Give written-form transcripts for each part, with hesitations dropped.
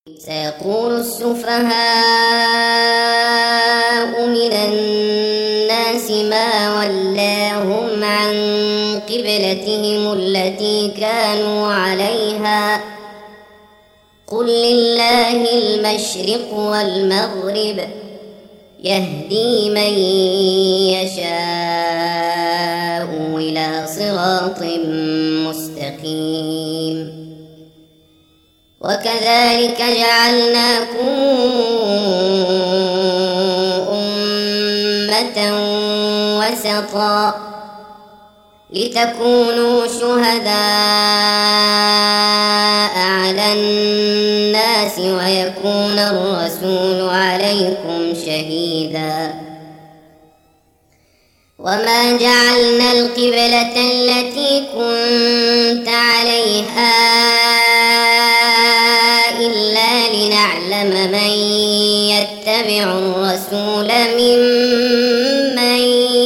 سيقول السفهاء من الناس ما ولاهم عن قبلتهم التي كانوا عليها قل لله المشرق والمغرب يهدي من يشاء إلى صراط مستقيم وكذلك جعلناكم أمة وسطا لتكونوا شهداء على الناس ويكون الرسول عليكم شهيدا وما جعلنا القبلة التي كنت عليها إلا لنعلم من يتبع الرسول ممن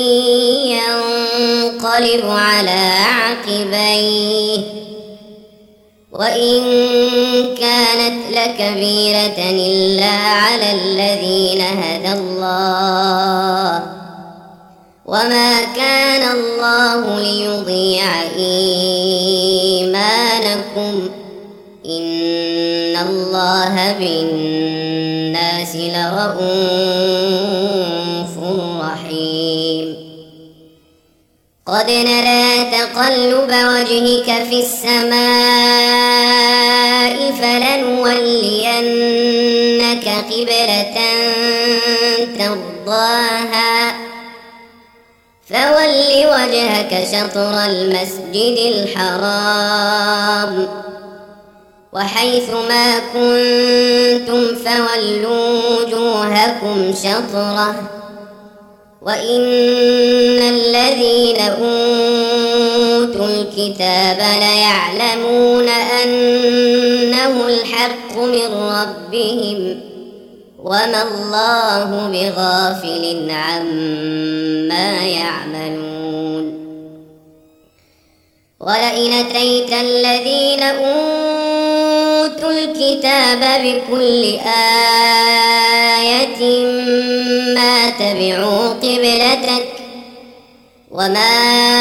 ينقلب على عقبيه وإن كانت لكبيرة إلا على الذين هدى الله وما كان الله ليضيع إيمانكم إن الله بالناس لرءوف رحيم قد نرى تقلب وجهك في السماء فلنولينك قبلة ترضاها فول وجهك شطر المسجد الحرام وحيث ما كنتم فولوا وجوهكم شطره وإن الذين أوتوا الكتاب ليعلمون أنه الحق من ربهم وما الله بغافل عما يعملون ولئن أتيت الذين أوتوا الكتاب بكل آية ما تبعوا قبلتك وما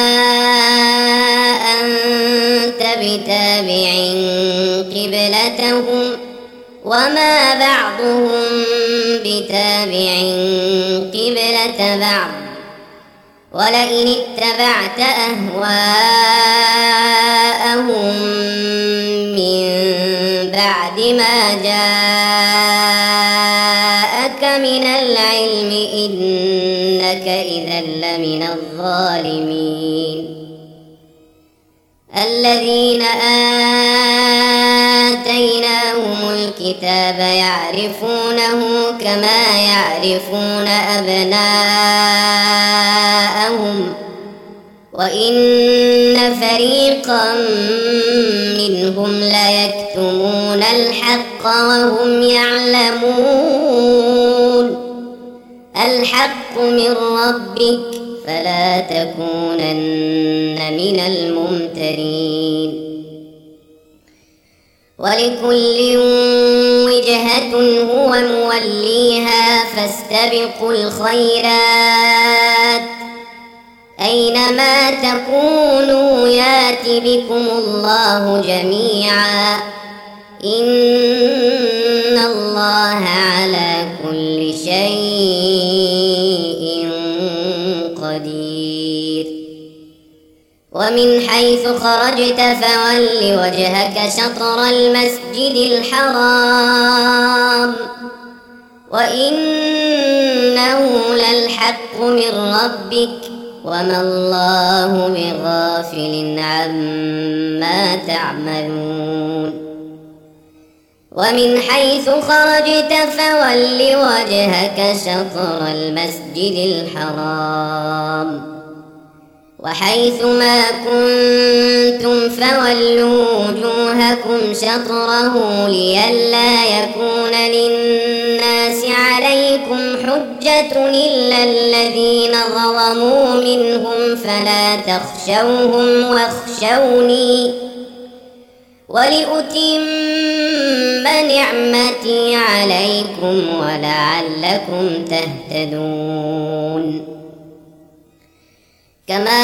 أنت بتابع قبلتهم وما بعضهم بتابع قبلة بعض ولئن اتبعت أهواءهم من بعد ما جاءك من العلم إنك إذا لمن الظالمين الذين آتيناهم الكتاب يعرفونه كما يعرفون أبناءهم وإن فريقا منهم ليكتمون الحق وهم يعلمون الحق من ربك فلا تكونن من الممترين ولكل وجهة هو موليها فاستبقوا الخيرات أينما تكونوا يات بكم الله جميعا إن الله على كل شيء قدير ومن حيث خرجت فول وجهك شطر المسجد الحرام وإنه للحق من ربك وما الله بغافل عما تعملون ومن حيث خرجت فول وجهك شطر المسجد الحرام وحيث ما كنتم فولوا وجوهكم شطره لئلا يكون للناس عليكم حجة إلا الذين ظلموا منهم فلا تخشوهم ولأتم نعمتي عليكم ولعلكم تهتدون كما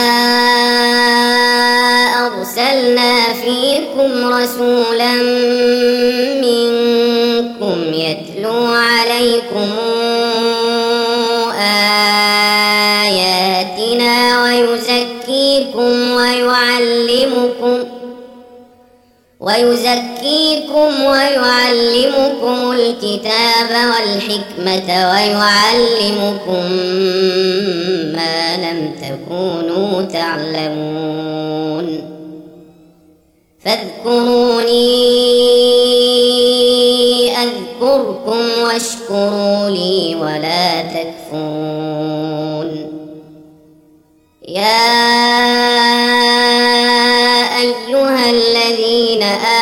أرسلنا فيكم رسولا منكم يتلو عليكم آياتنا ويزكيكم ويعلمكم الكتاب والحكمة ويعلمكم ما لم تكونوا تعلمون فاذكروني أذكركم واشكروا لي ولا تكفرون يا أيها الذين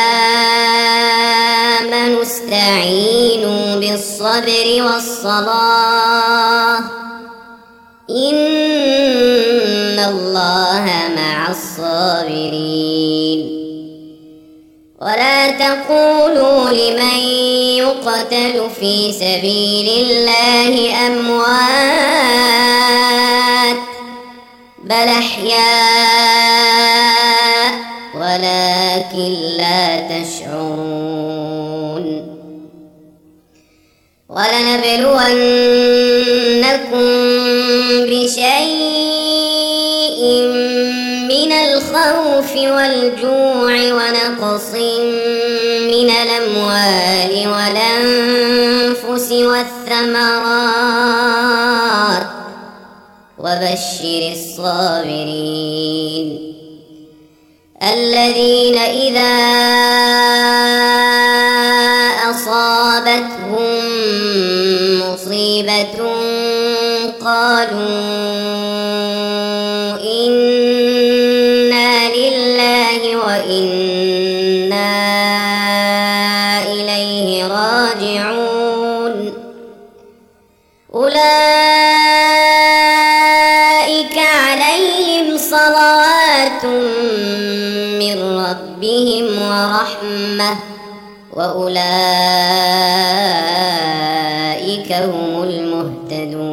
آمنوا استعينوا بالصبر والصلاة إن الله مع الصابرين ولا تقولوا لمن يقتل في سبيل الله أموات بل أحياء ولكن لا تشعرون ولنبلونكم بشيء من الخوف والجوع ونقص من الأموال والأنفس والثمرات وبشر الصابرين الذين إذا أصابتهم مصيبة قالوا إنا لله وإنا إليه راجعون أولئك عليهم صلوات من ربهم ورحمة وأولئك هم المهتدون